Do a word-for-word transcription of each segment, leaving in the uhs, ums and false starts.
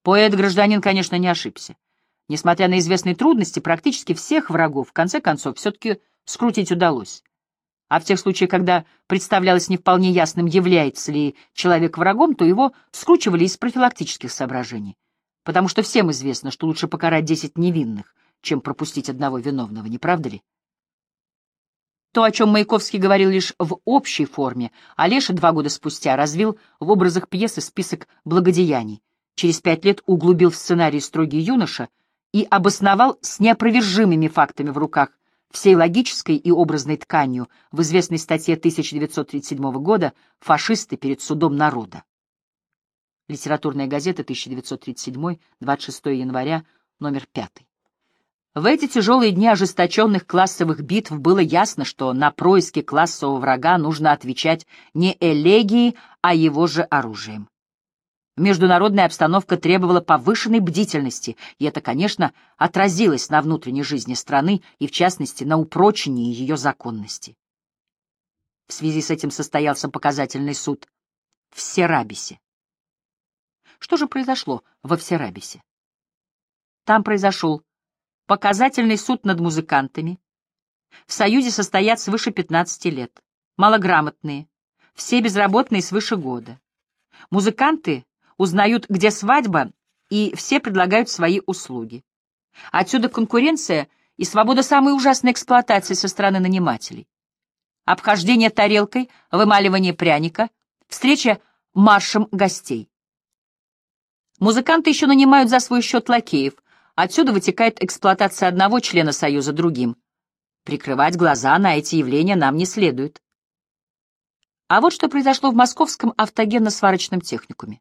Поэт-гражданин, конечно, не ошибся. Несмотря на известные трудности, практически всех врагов, в конце концов, все-таки скрутить удалось. А в тех случаях, когда представлялось не вполне ясным, является ли человек врагом, то его скручивали из профилактических соображений. Потому что всем известно, что лучше покарать десять невинных, чем пропустить одного виновного, не правда ли? То, о чем Маяковский говорил лишь в общей форме, Олеша два года спустя развил в образах пьесы список благодеяний, через пять лет углубил в сценарий «Строгий юноша» и обосновал с неопровержимыми фактами в руках всей логической и образной тканью в известной статье тысяча девятьсот тридцать седьмого года «Фашисты перед судом народа». Литературная газета, тысяча девятьсот тридцать седьмой, двадцать шестого января, номер пятый. В эти тяжелые дни ожесточенных классовых битв было ясно, что на происки классового врага нужно отвечать не элегией, а его же оружием. Международная обстановка требовала повышенной бдительности, и это, конечно, отразилось на внутренней жизни страны и, в частности, на упрочении ее законности. В связи с этим состоялся показательный суд в Всерабисе. Что же произошло во Всерабисе? Там произошел показательный суд над музыкантами. В Союзе состоят свыше пятнадцати лет, малограмотные, все безработные свыше года. Музыканты узнают, где свадьба, и все предлагают свои услуги. Отсюда конкуренция и свобода самой ужасной эксплуатации со стороны нанимателей. Обхождение тарелкой, вымаливание пряника, встреча маршем гостей. Музыканты еще нанимают за свой счет лакеев. Отсюда вытекает эксплуатация одного члена Союза другим. Прикрывать глаза на эти явления нам не следует. А вот что произошло в Московском автогенно-сварочном техникуме.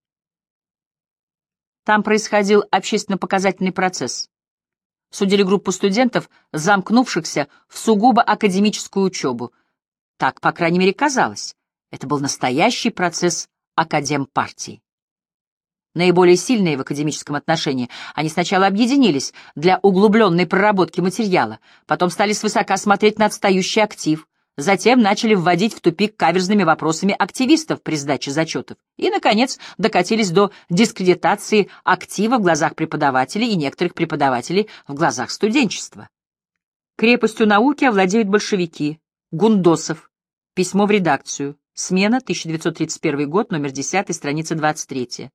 Там происходил общественно-показательный процесс. Судили группу студентов, замкнувшихся в сугубо академическую учебу. Так, по крайней мере, казалось. Это был настоящий процесс академпартии. Наиболее сильные в академическом отношении, они сначала объединились для углубленной проработки материала, потом стали свысока смотреть на отстающий актив, затем начали вводить в тупик каверзными вопросами активистов при сдаче зачетов и, наконец, докатились до дискредитации актива в глазах преподавателей и некоторых преподавателей в глазах студенчества. Крепостью науки овладеют большевики, Гундосов, письмо в редакцию, смена, тысяча девятьсот тридцать первый год, номер десятый, страница двадцать третья.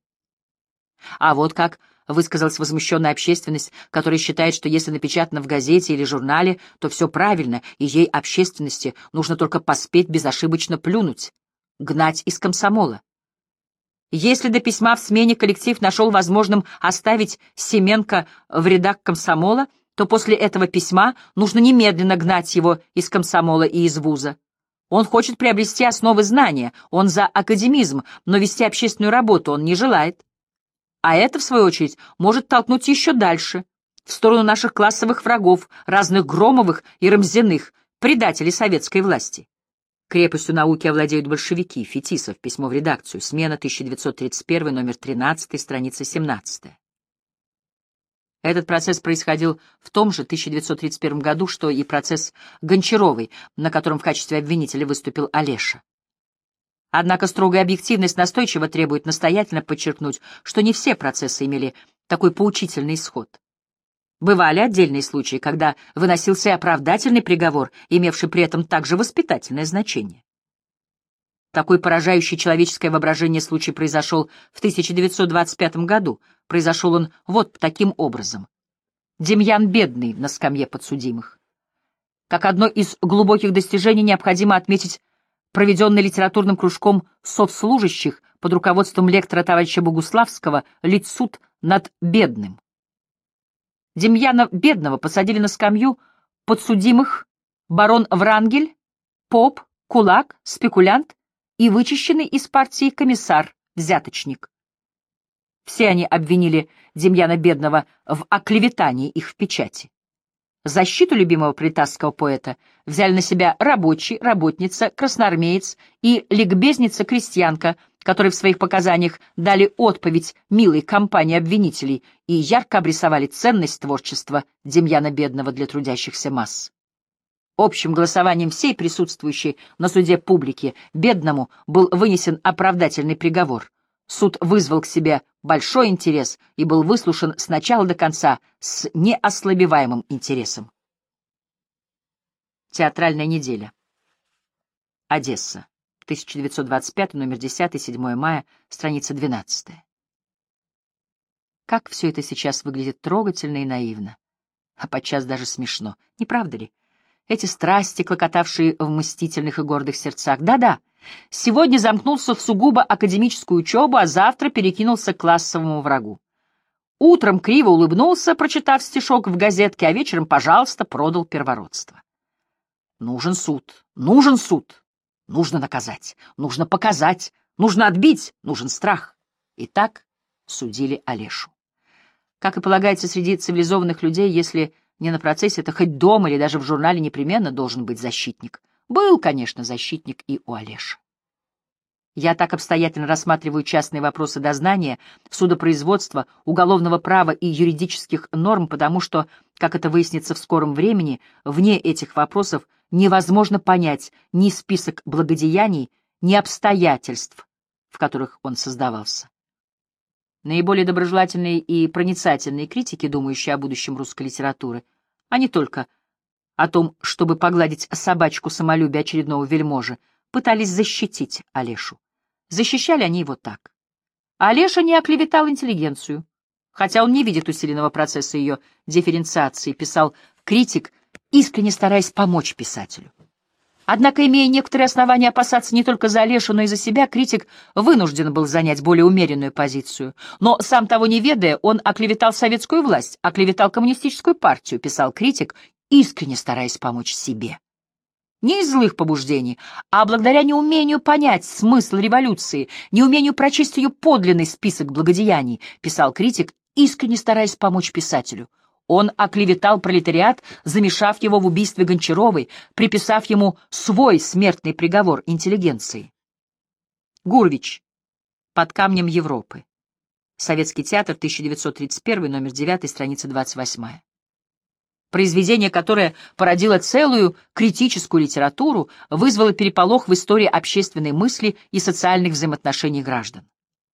А вот как высказалась возмущенная общественность, которая считает, что если напечатано в газете или журнале, то все правильно, и ей, общественности, нужно только поспеть безошибочно плюнуть, гнать из комсомола. Если до письма в смене коллектив нашел возможным оставить Семенко в редак комсомола, то после этого письма нужно немедленно гнать его из комсомола и из вуза. Он хочет приобрести основы знания, он за академизм, но вести общественную работу он не желает. А это, в свою очередь, может толкнуть еще дальше, в сторону наших классовых врагов, разных Громовых и Рамзиных, предателей советской власти. Крепостью науки овладеют большевики, Фетисов, письмо в редакцию, смена, тысяча девятьсот тридцать первый, номер тринадцатый, страница семнадцатая. Этот процесс происходил в том же тысяча девятьсот тридцать первом году, что и процесс Гончаровой, на котором в качестве обвинителя выступил Олеша. Однако строгая объективность настойчиво требует настоятельно подчеркнуть, что не все процессы имели такой поучительный исход. Бывали отдельные случаи, когда выносился и оправдательный приговор, имевший при этом также воспитательное значение. Такой поражающий человеческое воображение случай произошел в тысяча девятьсот двадцать пятом году. Произошел он вот таким образом. Демьян Бедный на скамье подсудимых. Как одно из глубоких достижений необходимо отметить проведенный литературным кружком соцслужащих под руководством лектора товарища Богуславского лицуд над Бедным. Демьяна Бедного посадили на скамью подсудимых барон Врангель, поп, кулак, спекулянт и вычищенный из партии комиссар, взяточник. Все они обвинили Демьяна Бедного в оклеветании их в печати. Защиту любимого пролетарского поэта взяли на себя рабочий, работница, красноармеец и ликбезница-крестьянка, которые в своих показаниях дали отповедь милой компании обвинителей и ярко обрисовали ценность творчества Демьяна Бедного для трудящихся масс. Общим голосованием всей присутствующей на суде публики Бедному был вынесен оправдательный приговор. Суд вызвал к себе большой интерес и был выслушан с начала до конца с неослабеваемым интересом. Театральная неделя. Одесса. тысяча девятьсот двадцать пятый, номер десятый, седьмое мая, страница двенадцатая. Как все это сейчас выглядит трогательно и наивно, а подчас даже смешно, не правда ли? Эти страсти, клокотавшие в мстительных и гордых сердцах. Да-да, сегодня замкнулся в сугубо академическую учебу, а завтра перекинулся к классовому врагу. Утром криво улыбнулся, прочитав стишок в газетке, а вечером, пожалуйста, продал первородство. Нужен суд, нужен суд, нужно наказать, нужно показать, нужно отбить, нужен страх. И так судили Олешу. Как и полагается среди цивилизованных людей, если не на процессе, то хоть дома или даже в журнале непременно должен быть защитник. Был, конечно, защитник и у Олеши. Я так обстоятельно рассматриваю частные вопросы дознания, судопроизводства, уголовного права и юридических норм, потому что, как это выяснится в скором времени, вне этих вопросов невозможно понять ни список благодеяний, ни обстоятельств, в которых он создавался. Наиболее доброжелательные и проницательные критики, думающие о будущем русской литературы, а не только о том, чтобы погладить собачку самолюбия очередного вельможи, пытались защитить Олешу. Защищали они его так. Олеша не оклеветал интеллигенцию, хотя он не видит усиленного процесса ее дифференциации, писал критик, искренне стараясь помочь писателю. Однако, имея некоторые основания опасаться не только за Олешу, но и за себя, критик вынужден был занять более умеренную позицию. Но, сам того не ведая, он оклеветал советскую власть, оклеветал коммунистическую партию, писал критик, искренне стараясь помочь себе. Не из злых побуждений, а благодаря неумению понять смысл революции, неумению прочесть ее подлинный список благодеяний, писал критик, искренне стараясь помочь писателю. Он оклеветал пролетариат, замешав его в убийстве Гончаровой, приписав ему свой смертный приговор интеллигенции. Гурвич. Под камнем Европы. Советский театр, тысяча девятьсот тридцать первый, номер девятый, страница двадцать восьмая. Произведение, которое породило целую критическую литературу, вызвало переполох в истории общественной мысли и социальных взаимоотношений граждан.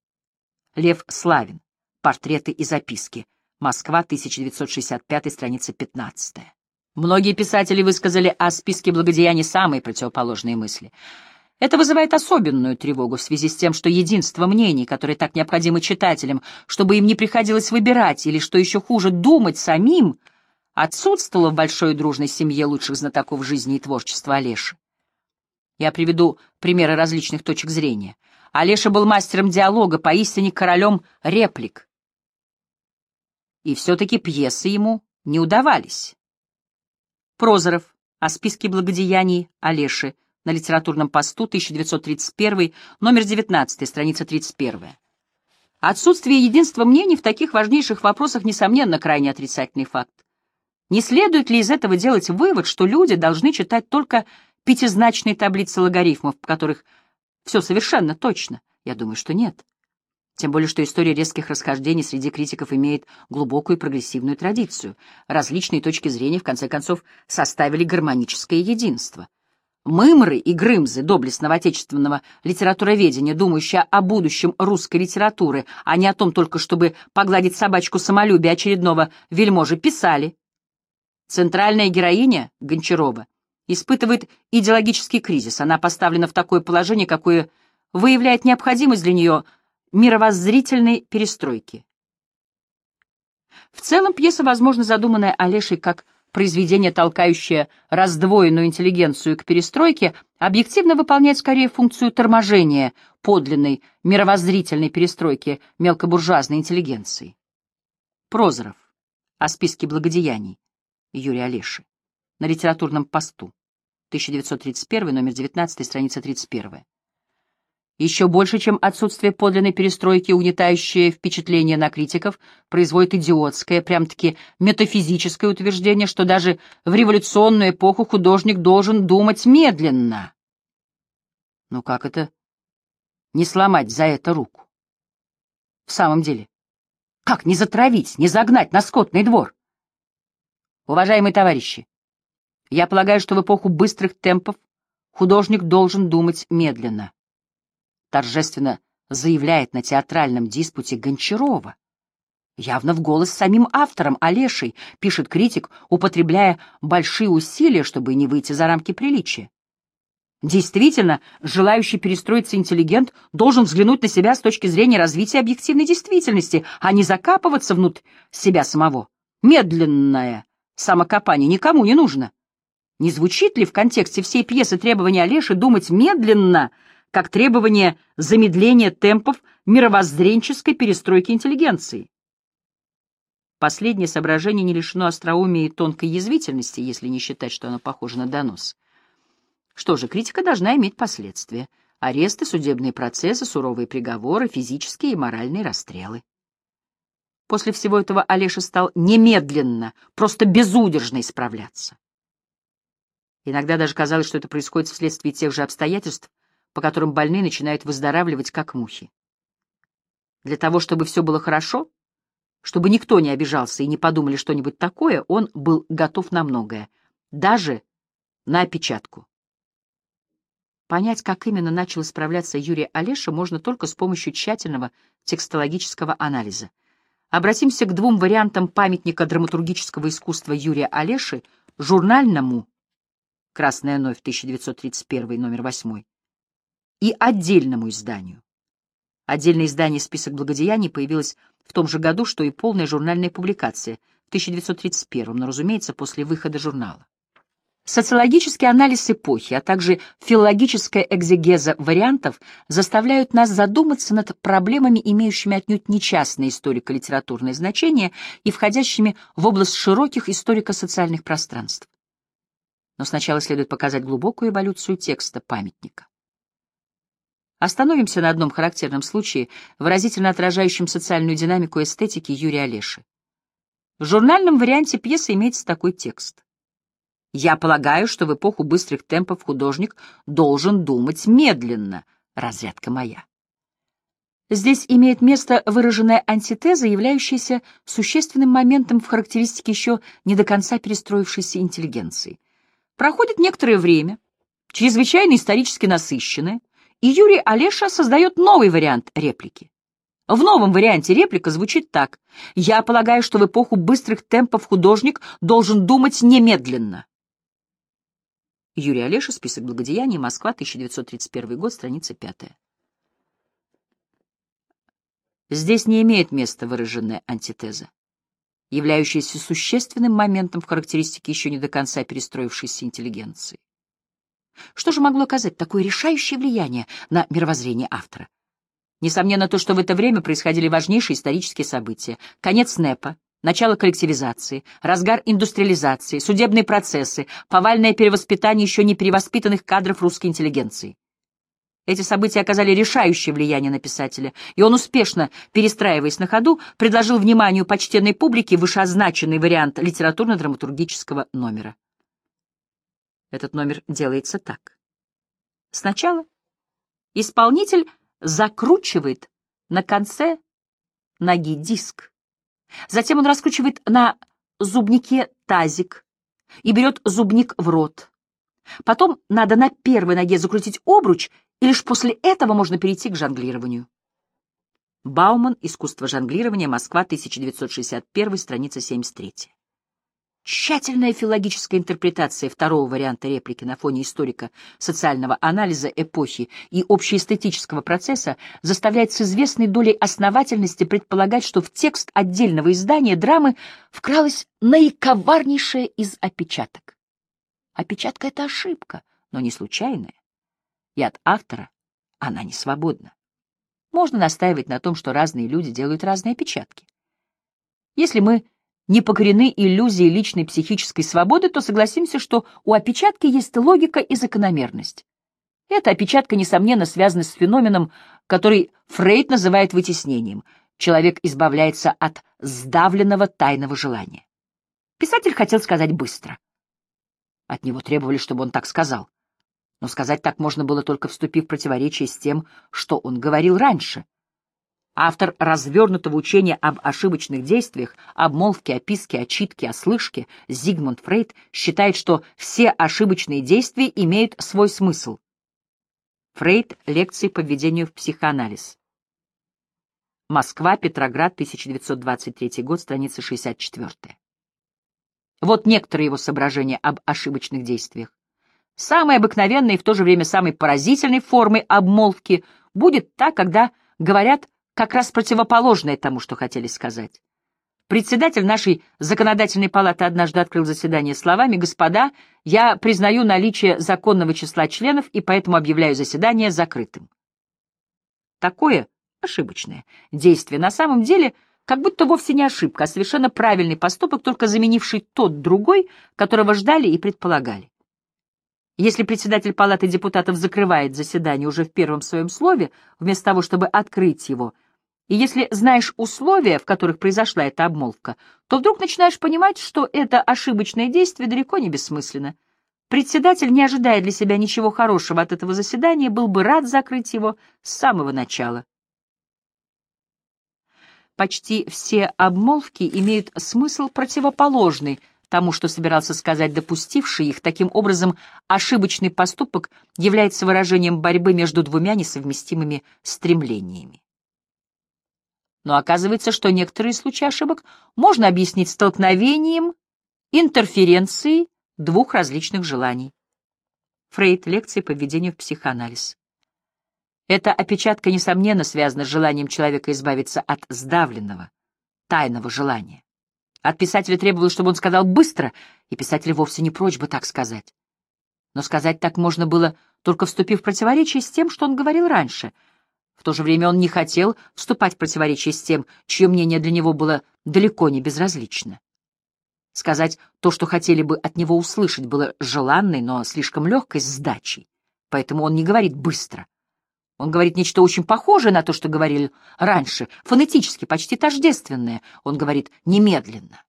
Лев Славин. Портреты и записки. Москва, тысяча девятьсот шестьдесят пятый, страница пятнадцатая. Многие писатели высказали о списке благодеяний самые противоположные мысли. Это вызывает особенную тревогу в связи с тем, что единство мнений, которое так необходимо читателям, чтобы им не приходилось выбирать или, что еще хуже, думать самим, отсутствовало в большой дружной семье лучших знатоков жизни и творчества Олеши. Я приведу примеры различных точек зрения. Олеша был мастером диалога, поистине королем реплик. И все-таки пьесы ему не удавались. Прозоров. О списке благодеяний Олеши. На литературном посту, тысяча девятьсот тридцать первый, номер девятнадцатый, страница тридцать первая. Отсутствие единства мнений в таких важнейших вопросах, несомненно, крайне отрицательный факт. Не следует ли из этого делать вывод, что люди должны читать только пятизначные таблицы логарифмов, в которых все совершенно точно? Я думаю, что нет. Тем более, что история резких расхождений среди критиков имеет глубокую прогрессивную традицию. Различные точки зрения, в конце концов, составили гармоническое единство. Мымры и Грымзы доблестного отечественного литературоведения, думающие о будущем русской литературы, а не о том только, чтобы погладить собачку самолюбия очередного вельможи, писали. Центральная героиня, Гончарова, испытывает идеологический кризис. Она поставлена в такое положение, какое выявляет необходимость для нее мировоззрительной перестройки. В целом пьеса, возможно, задуманная Олешей как произведение, толкающее раздвоенную интеллигенцию к перестройке, объективно выполняет скорее функцию торможения подлинной мировоззрительной перестройки мелкобуржуазной интеллигенции. Прозоров. О списке благодеяний Юрия Олеши. На литературном посту. тысяча девятьсот тридцать первый, номер девятнадцатый, страница тридцать первая. Еще больше, чем отсутствие подлинной перестройки, угнетающее впечатление на критиков, производит идиотское, прям-таки метафизическое утверждение, что даже в революционную эпоху художник должен думать медленно. Ну как это не сломать за это руку? В самом деле, как не затравить, не загнать на скотный двор? Уважаемые товарищи, я полагаю, что в эпоху быстрых темпов художник должен думать медленно. Торжественно заявляет на театральном диспуте Гончарова. Явно в голос самим автором, Олешей, пишет критик, употребляя большие усилия, чтобы не выйти за рамки приличия. Действительно, желающий перестроиться интеллигент должен взглянуть на себя с точки зрения развития объективной действительности, а не закапываться внутрь себя самого. Медленное самокопание никому не нужно. Не звучит ли в контексте всей пьесы требование Олеши думать медленно, как требование замедления темпов мировоззренческой перестройки интеллигенции? Последнее соображение не лишено остроумия и тонкой язвительности, если не считать, что оно похоже на донос. Что же, критика должна иметь последствия. Аресты, судебные процессы, суровые приговоры, физические и моральные расстрелы. После всего этого Олеша стал немедленно, просто безудержно исправляться. Иногда даже казалось, что это происходит вследствие тех же обстоятельств, по которым больные начинают выздоравливать, как мухи. Для того, чтобы все было хорошо, чтобы никто не обижался и не подумали что-нибудь такое, он был готов на многое, даже на опечатку. Понять, как именно начал исправляться Юрий Олеша, можно только с помощью тщательного текстологического анализа. Обратимся к двум вариантам памятника драматургического искусства Юрия Олеши, журнальному «Красная новь», тысяча девятьсот тридцать первый, номер восемь, и отдельному изданию. Отдельное издание «Список благодеяний» появилось в том же году, что и полная журнальная публикация, в тысяча девятьсот тридцать первом, но, разумеется, после выхода журнала. Социологический анализ эпохи, а также филологическая экзегеза вариантов заставляют нас задуматься над проблемами, имеющими отнюдь не частное историко-литературное значение и входящими в область широких историко-социальных пространств. Но сначала следует показать глубокую эволюцию текста памятника. Остановимся на одном характерном случае, выразительно отражающем социальную динамику эстетики Юрия Олеши. В журнальном варианте пьесы имеется такой текст. «Я полагаю, что в эпоху быстрых темпов художник должен думать медленно. Разрядка моя». Здесь имеет место выраженная антитеза, являющаяся существенным моментом в характеристике еще не до конца перестроившейся интеллигенции. Проходит некоторое время, чрезвычайно исторически насыщенное, и Юрий Олеша создает новый вариант реплики. В новом варианте реплика звучит так: «Я полагаю, что в эпоху быстрых темпов художник должен думать немедленно». Юрий Олеша, «Список благодеяний», Москва, тысяча девятьсот тридцать первый год, страница пятая. Здесь не имеет места выраженная антитеза, являющаяся существенным моментом в характеристике еще не до конца перестроившейся интеллигенции. Что же могло оказать такое решающее влияние на мировоззрение автора? Несомненно, то, что в это время происходили важнейшие исторические события: конец НЭПа, начало коллективизации, разгар индустриализации, судебные процессы, повальное перевоспитание еще не перевоспитанных кадров русской интеллигенции. Эти события оказали решающее влияние на писателя, и он, успешно перестраиваясь на ходу, предложил вниманию почтенной публики вышеозначенный вариант литературно-драматургического номера. Этот номер делается так. Сначала исполнитель закручивает на конце ноги диск. Затем он раскручивает на зубнике тазик и берет зубник в рот. Потом надо на первой ноге закрутить обруч, и лишь после этого можно перейти к жонглированию. Бауман. Искусство жонглирования. Москва, тысяча девятьсот шестьдесят первый, страница семьдесят три. Тщательная филологическая интерпретация второго варианта реплики на фоне историко-социального анализа эпохи и общеэстетического процесса заставляет с известной долей основательности предполагать, что в текст отдельного издания драмы вкралась наиковарнейшая из опечаток. Опечатка — это ошибка, но не случайная, и от автора она не свободна. Можно настаивать на том, что разные люди делают разные опечатки. Если мы не покорены иллюзией личной психической свободы, то согласимся, что у опечатки есть логика и закономерность. Эта опечатка, несомненно, связана с феноменом, который Фрейд называет вытеснением. Человек избавляется от сдавленного тайного желания. Писатель хотел сказать быстро. От него требовали, чтобы он так сказал. Но сказать так можно было, только вступив в противоречие с тем, что он говорил раньше. Автор развернутого учения об ошибочных действиях, обмолвке, описке, очитке, ослышке, Зигмунд Фрейд считает, что все ошибочные действия имеют свой смысл. Фрейд. Лекции по введению в психоанализ. Москва, Петроград, тысяча девятьсот двадцать третий год, страница шестьдесят четыре. Вот некоторые его соображения об ошибочных действиях. Самой обыкновенной и в то же время самой поразительной формой обмолвки будет та, когда говорят как раз противоположное тому, что хотели сказать. Председатель нашей законодательной палаты однажды открыл заседание словами: «Господа, я признаю наличие законного числа членов и поэтому объявляю заседание закрытым». Такое ошибочное действие на самом деле как будто вовсе не ошибка, а совершенно правильный поступок, только заменивший тот другой, которого ждали и предполагали. Если председатель палаты депутатов закрывает заседание уже в первом своем слове, вместо того, чтобы открыть его, и если знаешь условия, в которых произошла эта обмолвка, то вдруг начинаешь понимать, что это ошибочное действие далеко не бессмысленно. Председатель, не ожидая для себя ничего хорошего от этого заседания, был бы рад закрыть его с самого начала. Почти все обмолвки имеют смысл противоположный тому, что собирался сказать допустивший их. Таким образом, ошибочный поступок является выражением борьбы между двумя несовместимыми стремлениями. Но оказывается, что некоторые случаи ошибок можно объяснить столкновением, интерференцией двух различных желаний. Фрейд. Лекции по введению в психоанализ. Эта опечатка, несомненно, связана с желанием человека избавиться от сдавленного, тайного желания. От писателя требовалось, чтобы он сказал быстро, и писатель вовсе не прочь бы так сказать. Но сказать так можно было, только вступив в противоречие с тем, что он говорил раньше. В то же время он не хотел вступать в противоречие с тем, чье мнение для него было далеко не безразлично. Сказать то, что хотели бы от него услышать, было желанной, но слишком легкой сдачей, поэтому он не говорит быстро. Он говорит нечто очень похожее на то, что говорил раньше, фонетически, почти тождественное. Он говорит немедленно.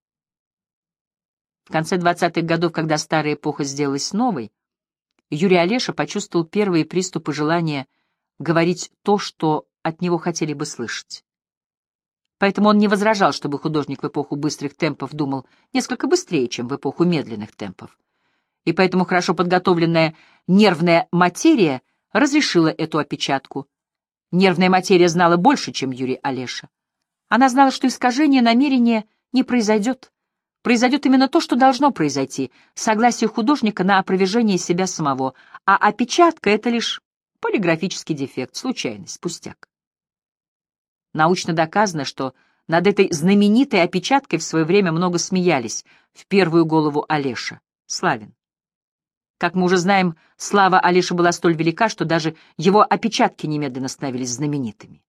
В конце двадцатых годов, когда старая эпоха сделалась новой, Юрий Олеша почувствовал первые приступы желания говорить то, что от него хотели бы слышать. Поэтому он не возражал, чтобы художник в эпоху быстрых темпов думал несколько быстрее, чем в эпоху медленных темпов. И поэтому хорошо подготовленная нервная материя разрешила эту опечатку. Нервная материя знала больше, чем Юрий Олеша. Она знала, что искажение намерения не произойдет. Произойдет именно то, что должно произойти — согласие художника на опровержение себя самого, а опечатка — это лишь полиграфический дефект, случайность, пустяк. Научно доказано, что над этой знаменитой опечаткой в свое время много смеялись, в первую голову Олеша, Славин. Как мы уже знаем, слава Олеши была столь велика, что даже его опечатки немедленно становились знаменитыми.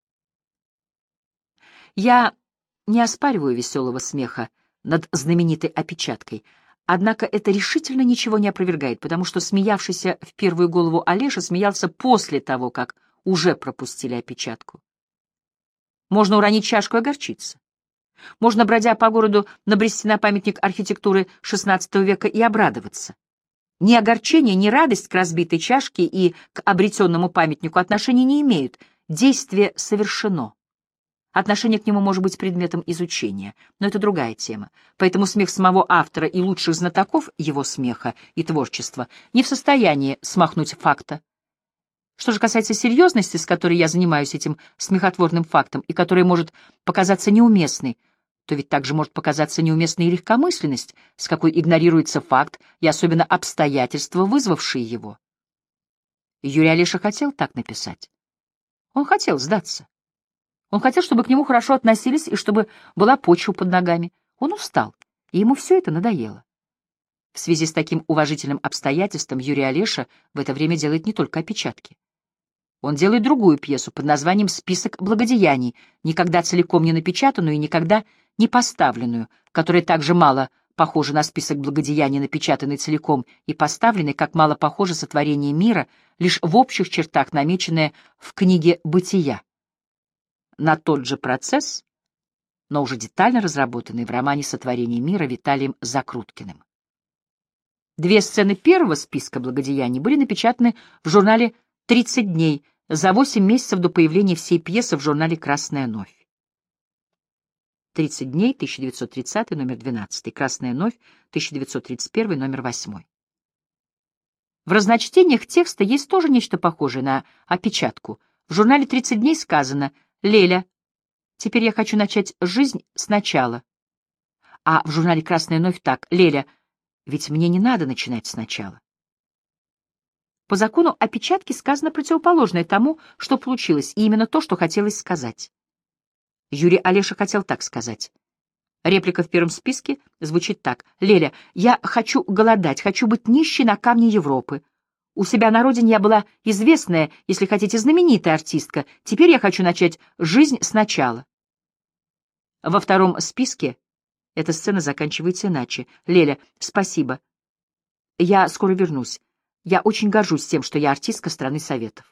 Я не оспариваю веселого смеха над знаменитой опечаткой, однако это решительно ничего не опровергает, потому что смеявшийся в первую голову Олеша смеялся после того, как уже пропустили опечатку. Можно уронить чашку и огорчиться. Можно, бродя по городу, набрести на памятник архитектуры шестнадцатого века и обрадоваться. Ни огорчение, ни радость к разбитой чашке и к обретенному памятнику отношения не имеют. Действие совершено. Отношение к нему может быть предметом изучения, но это другая тема. Поэтому смех самого автора и лучших знатоков его смеха и творчества не в состоянии смахнуть факта. Что же касается серьезности, с которой я занимаюсь этим смехотворным фактом, и которая может показаться неуместной, то ведь также может показаться неуместной и легкомысленность, с какой игнорируется факт и особенно обстоятельства, вызвавшие его. Юрий Олеша хотел так написать. Он хотел сдаться. Он хотел, чтобы к нему хорошо относились и чтобы была почва под ногами. Он устал, и ему все это надоело. В связи с таким уважительным обстоятельством Юрий Олеша в это время делает не только опечатки. Он делает другую пьесу под названием «Список благодеяний», никогда целиком не напечатанную и никогда не поставленную, которая также мало похожа на список благодеяний, напечатанный целиком и поставленный, как мало похоже сотворение мира, лишь в общих чертах намеченное в книге «Бытия». На тот же процесс, но уже детально разработанный в романе «Сотворение мира» Виталием Закруткиным. Две сцены первого списка благодеяний были напечатаны в журнале «тридцать дней» за восемь месяцев до появления всей пьесы в журнале «Красная новь». тридцать дней, тысяча девятьсот тридцатый, номер двенадцатый, «Красная новь», тысяча девятьсот тридцать первый, номер восьмой. В разночтениях текста есть тоже нечто похожее на опечатку. В журнале «тридцать дней» сказано: «Леля, Теперь я хочу начать жизнь сначала. А в журнале «Красная новь» так: Леля, ведь мне не надо начинать сначала. По закону опечатки сказано противоположное тому, что получилось, и именно то, что хотелось сказать. Юрий Олеша хотел так сказать. Реплика в первом списке звучит так: «Леля, я хочу голодать, хочу быть нищей на камне Европы. У себя на родине я была известная, если хотите, знаменитая артистка. Теперь я хочу начать жизнь сначала». Во втором списке эта сцена заканчивается иначе. «Леля, спасибо. Я скоро вернусь. Я очень горжусь тем, что я артистка страны Советов».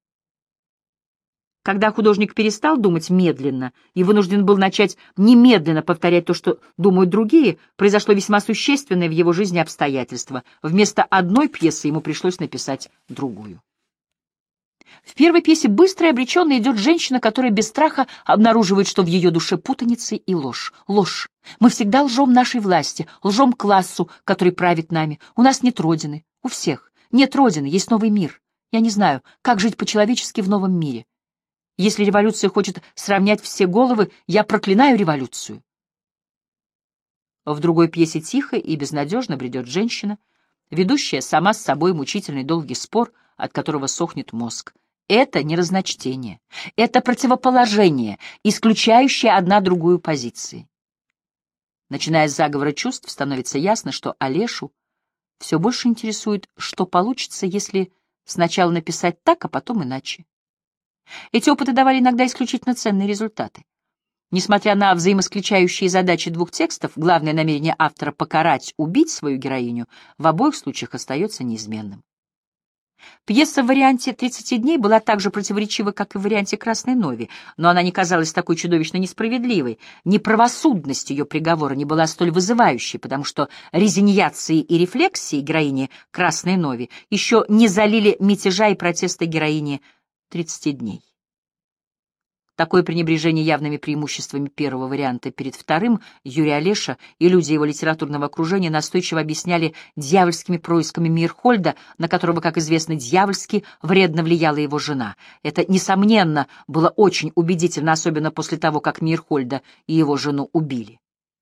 Когда художник перестал думать медленно и вынужден был начать немедленно повторять то, что думают другие, произошло весьма существенное в его жизни обстоятельство. Вместо одной пьесы ему пришлось написать другую. В первой пьесе быстро и обреченно идет женщина, которая без страха обнаруживает, что в ее душе путаница и ложь. Ложь. Мы всегда лжем нашей власти, лжем классу, который правит нами. У нас нет родины. У всех. Нет родины, есть новый мир. Я не знаю, как жить по-человечески в новом мире. Если революция хочет сравнять все головы, я проклинаю революцию. В другой пьесе тихо и безнадежно бредет женщина, ведущая сама с собой мучительный долгий спор, от которого сохнет мозг. Это не разночтение, это противоположение, исключающее одна другую позиции. Начиная с заговора чувств, становится ясно, что Олешу все больше интересует, что получится, если сначала написать так, а потом иначе. Эти опыты давали иногда исключительно ценные результаты. Несмотря на взаимоисключающие задачи двух текстов, главное намерение автора покарать, убить свою героиню в обоих случаях остается неизменным. Пьеса в варианте «тридцати дней» была так же противоречива, как и в варианте «Красной нови», но она не казалась такой чудовищно несправедливой. Неправосудность ее приговора не была столь вызывающей, потому что резиньяции и рефлексии героини «Красной нови» еще не залили мятежа и протеста героини «тридцати дней». Такое пренебрежение явными преимуществами первого варианта перед вторым Юрий Олеша и люди его литературного окружения настойчиво объясняли дьявольскими происками Мейерхольда, на которого, как известно, дьявольски вредно влияла его жена. Это, несомненно, было очень убедительно, особенно после того, как Мейерхольда и его жену убили.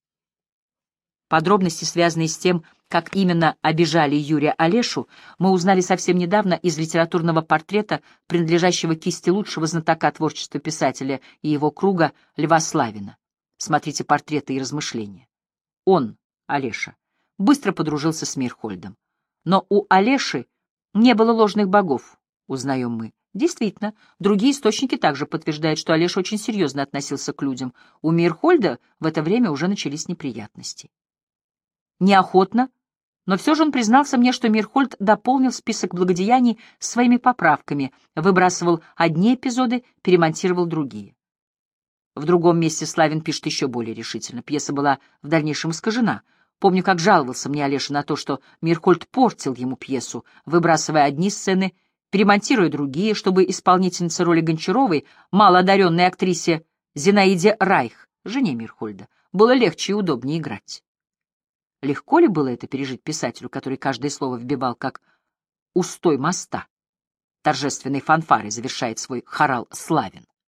Подробности, связанные с тем, как именно обижали Юрия Олешу, мы узнали совсем недавно из литературного портрета, принадлежащего кисти лучшего знатока творчества писателя и его круга Льва Славина. Смотрите «Портреты и размышления». Он, Олеша, быстро подружился с Мейерхольдом. Но у Олеши не было ложных богов, узнаем мы. Действительно, другие источники также подтверждают, что Олеша очень серьезно относился к людям. У Мейерхольда в это время уже начались неприятности. Неохотно, но все же он признался мне, что Мейерхольд дополнил список благодеяний своими поправками, выбрасывал одни эпизоды, перемонтировал другие. В другом месте Славин пишет еще более решительно. Пьеса была в дальнейшем искажена. Помню, как жаловался мне Олеша на то, что Мейерхольд портил ему пьесу, выбрасывая одни сцены, перемонтируя другие, чтобы исполнительнице роли Гончаровой, малоодаренной актрисе Зинаиде Райх, жене Мейерхольда, было легче и удобнее играть. Легко ли было это пережить писателю, который каждое слово вбивал как устой моста? Торжественной фанфарой завершает свой хорал Славин.